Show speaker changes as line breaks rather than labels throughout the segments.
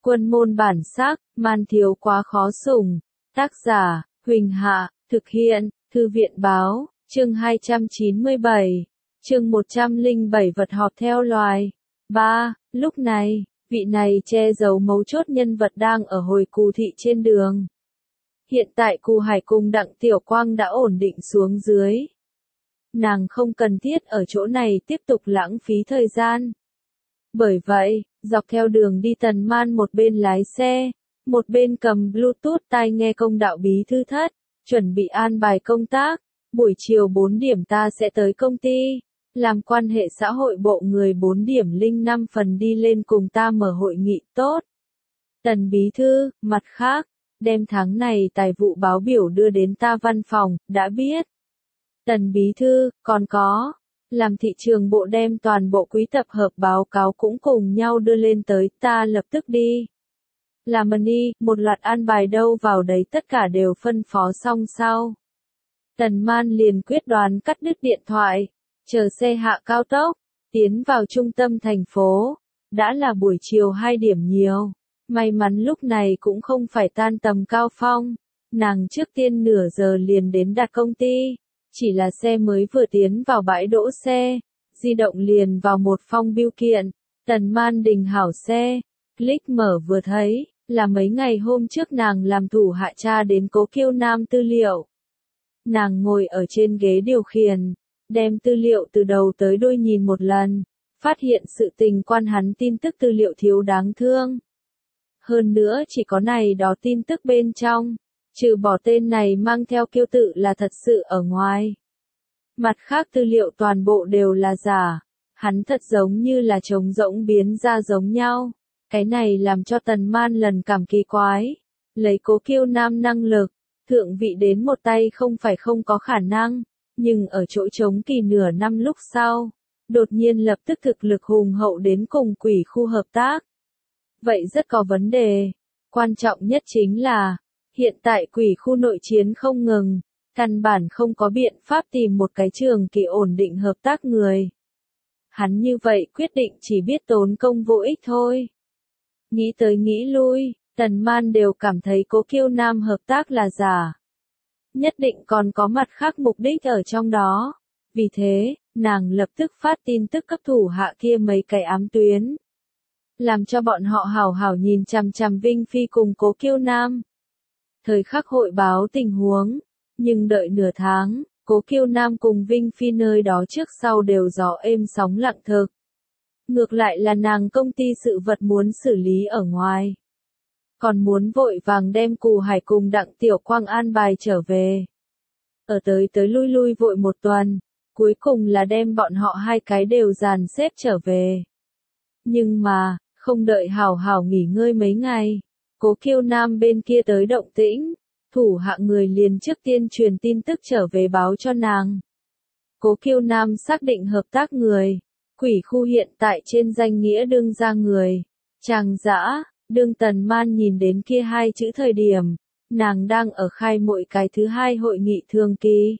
Quân môn bản sắc, man thiếu quá khó sủng. Tác giả, Huỳnh Hạ, thực hiện, Thư viện báo, chương 297, chương 107 vật họp theo loài. 3. Lúc này, vị này che giấu mấu chốt nhân vật đang ở hồi Cù thị trên đường. Hiện tại Cù Hải cùng Đặng Tiểu Quang đã ổn định xuống dưới. Nàng không cần thiết ở chỗ này tiếp tục lãng phí thời gian. Bởi vậy, dọc theo đường đi Tần Man một bên lái xe, một bên cầm Bluetooth tai nghe công đạo bí thư thất, chuẩn bị an bài công tác. Buổi chiều 4 điểm ta sẽ tới công ty, làm quan hệ xã hội bộ người 4 điểm linh 5 phần đi lên cùng ta mở hội nghị tốt. Tần bí thư, mặt khác, đem tháng này tài vụ báo biểu đưa đến ta văn phòng, đã biết. Tần bí thư, còn có, làm thị trường bộ đem toàn bộ quý tập hợp báo cáo cũng cùng nhau đưa lên tới, ta lập tức đi. Làm một loạt an bài đâu vào đấy tất cả đều phân phó xong sau. Tần Man liền quyết đoán cắt đứt điện thoại, chờ xe hạ cao tốc, tiến vào trung tâm thành phố. Đã là buổi chiều 2 điểm nhiều, may mắn lúc này cũng không phải tan tầm cao phong. Nàng trước tiên nửa giờ liền đến đặt công ty, chỉ là xe mới vừa tiến vào bãi đỗ xe, di động liền vào một phong bưu kiện. Tần Man đình hảo xe, click mở vừa thấy, là mấy ngày hôm trước nàng làm thủ hạ tra đến Cố Kiêu Nam tư liệu. Nàng ngồi ở trên ghế điều khiển, đem tư liệu từ đầu tới đuôi nhìn một lần, phát hiện sự tình quan hắn tin tức tư liệu thiếu đáng thương. Hơn nữa chỉ có này đó tin tức bên trong, trừ bỏ tên này mang theo kiêu tự là thật sự ở ngoài. Mặt khác tư liệu toàn bộ đều là giả, hắn thật giống như là trống rỗng biến ra giống nhau. Cái này làm cho Tần Man lần cảm kỳ quái, lấy Cố Kiêu Nam năng lực, thượng vị đến một tay không phải không có khả năng, nhưng ở chỗ trống kỳ nửa năm lúc sau, đột nhiên lập tức thực lực hùng hậu đến cùng quỷ khu hợp tác. Vậy rất có vấn đề, quan trọng nhất chính là, hiện tại quỷ khu nội chiến không ngừng, căn bản không có biện pháp tìm một cái trường kỳ ổn định hợp tác người. Hắn như vậy quyết định chỉ biết tốn công vô ích thôi. Nghĩ tới nghĩ lui, Tần Man đều cảm thấy Cố Kiêu Nam hợp tác là giả. Nhất định còn có mặt khác mục đích ở trong đó. Vì thế, nàng lập tức phát tin tức cấp thủ hạ kia mấy cái ám tuyến. Làm cho bọn họ hảo hảo nhìn chằm chằm Vinh Phi cùng Cố Kiêu Nam. Thời khắc hội báo tình huống, nhưng đợi nửa tháng, Cố Kiêu Nam cùng Vinh Phi nơi đó trước sau đều gió êm sóng lặng thực. Ngược lại là nàng công ty sự vật muốn xử lý ở ngoài. Còn muốn vội vàng đem Cù Hải cùng Đặng Tiểu Quang an bài trở về. Ở tới lui lui vội một tuần, cuối cùng là đem bọn họ hai cái đều dàn xếp trở về. Nhưng mà, không đợi hảo hảo nghỉ ngơi mấy ngày, Cố Kiêu Nam bên kia tới động tĩnh, thủ hạ người liền trước tiên truyền tin tức trở về báo cho nàng. Cố Kiêu Nam xác định hợp tác người, quỷ khu hiện tại trên danh nghĩa đương ra người, Tràng Dã. Đương Tần Man nhìn đến kia hai chữ thời điểm, nàng đang ở khai mỗi cái thứ hai hội nghị thường kỳ.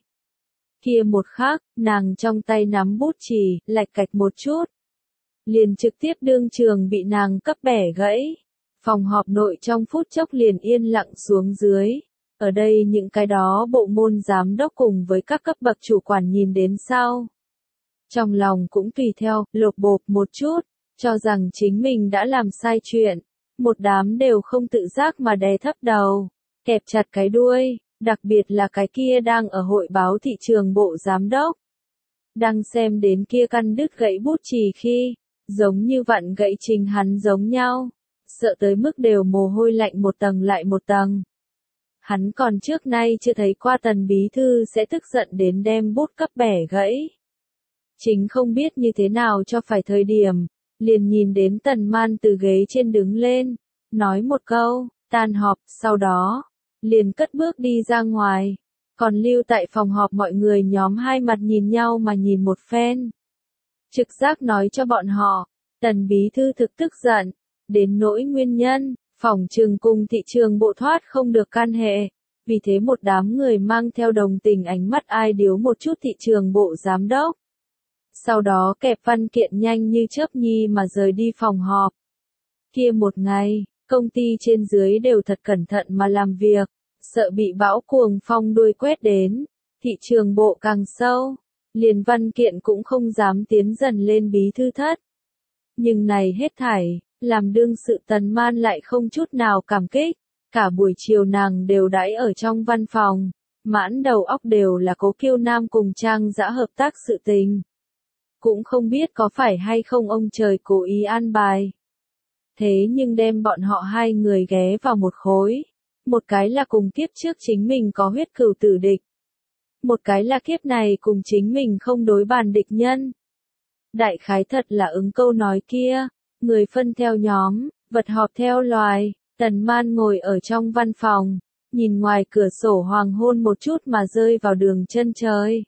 Kia một khắc, nàng trong tay nắm bút chì, lạch cạch một chút. Liền trực tiếp đương trường bị nàng cấp bẻ gãy. Phòng họp nội trong phút chốc liền yên lặng xuống dưới. Ở đây những cái đó bộ môn giám đốc cùng với các cấp bậc chủ quản nhìn đến sau. Trong lòng cũng tùy theo, lột bột một chút, cho rằng chính mình đã làm sai chuyện. Một đám đều không tự giác mà đè thấp đầu, kẹp chặt cái đuôi, đặc biệt là cái kia đang ở hội báo thị trường bộ giám đốc. Đang xem đến kia căn đứt gãy bút chì khi, giống như vặn gãy trình hắn giống nhau, sợ tới mức đều mồ hôi lạnh một tầng lại một tầng. Hắn còn trước nay chưa thấy qua Tần bí thư sẽ tức giận đến đem bút cấp bẻ gãy. Chính không biết như thế nào cho phải thời điểm. Liền nhìn đến Tần Man từ ghế trên đứng lên, nói một câu, tan họp, sau đó, liền cất bước đi ra ngoài. Còn lưu tại phòng họp mọi người nhóm hai mặt nhìn nhau mà nhìn một phen. Trực giác nói cho bọn họ, Tần bí thư thực tức giận, đến nỗi nguyên nhân, phỏng chừng cùng thị trường bộ thoát không được can hệ. Vì thế một đám người mang theo đồng tình ánh mắt ai điếu một chút thị trường bộ giám đốc. Sau đó kẹp văn kiện nhanh như chớp nhi mà rời đi phòng họp. Kia một ngày, Công ty trên dưới đều thật cẩn thận mà làm việc, sợ bị bão cuồng phong đuôi quét đến. Thị trường bộ càng sâu, liền văn kiện cũng không dám tiến dần lên bí thư thất. Nhưng này hết thảy, làm đương sự Tần Man lại không chút nào cảm kích. Cả buổi chiều nàng đều đãi ở trong văn phòng, mãn đầu óc đều là Cố Kiêu Nam cùng Trang Dã hợp tác sự tình. Cũng không biết có phải hay không ông trời cố ý an bài. Thế nhưng đem bọn họ hai người ghé vào một khối. Một cái là cùng kiếp trước chính mình có huyết cừu tử địch. Một cái là kiếp này cùng chính mình không đối bàn địch nhân. Đại khái thật là ứng câu nói kia, người phân theo nhóm, vật họp theo loài. Tần Man ngồi ở trong văn phòng, nhìn ngoài cửa sổ hoàng hôn một chút mà rơi vào đường chân trời.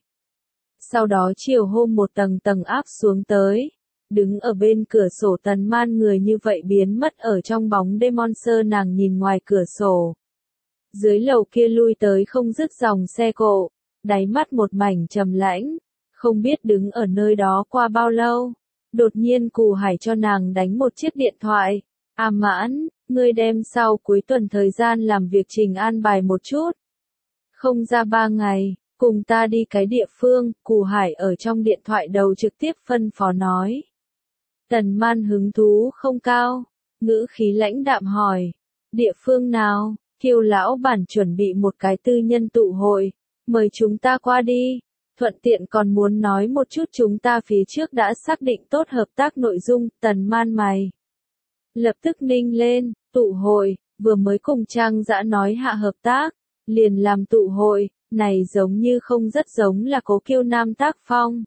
Sau đó chiều hôm một tầng tầng áp xuống tới. Đứng ở bên cửa sổ Tần Man người như vậy biến mất ở trong bóng đêm Monster nàng nhìn ngoài cửa sổ. Dưới lầu kia lui tới không dứt dòng xe cộ, đáy mắt một mảnh trầm lãnh, không biết đứng ở nơi đó qua bao lâu. Đột nhiên Cù Hải cho nàng đánh một chiếc điện thoại. A Mãn, ngươi đem sau cuối tuần thời gian làm việc trình an bài một chút. Không ra 3 ngày, cùng ta đi cái địa phương, Cù Hải ở trong điện thoại đầu trực tiếp phân phó nói. Tần Man hứng thú không cao, ngữ khí lãnh đạm hỏi, địa phương nào? Kiều lão bản chuẩn bị một cái tư nhân tụ hội, mời chúng ta qua đi, thuận tiện còn muốn nói một chút chúng ta phía trước đã xác định tốt hợp tác nội dung. Tần Man mày lập tức ninh lên, tụ hội, vừa mới cùng Trang Dã nói hạ hợp tác, liền làm tụ hội, này giống như không rất giống là Cố Kiêu Nam tác phong.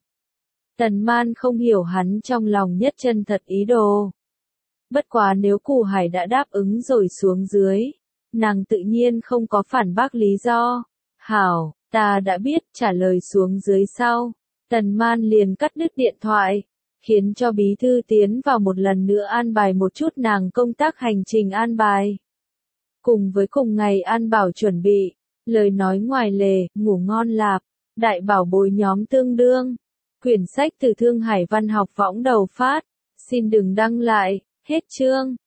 Tần Man không hiểu hắn trong lòng nhất chân thật ý đồ. Bất quá nếu Cù Hải đã đáp ứng rồi xuống dưới, nàng tự nhiên không có phản bác lý do. Hảo, ta đã biết, trả lời xuống dưới sau. Tần Man liền cắt đứt điện thoại, khiến cho bí thư tiến vào một lần nữa an bài một chút nàng công tác hành trình an bài. Cùng với cùng ngày an bảo chuẩn bị, lời nói ngoài lề, ngủ ngon lạp, đại bảo bối nhóm tương đương. Quyển sách từ Thương Hải Văn học võng đầu phát, xin đừng đăng lại, hết chương.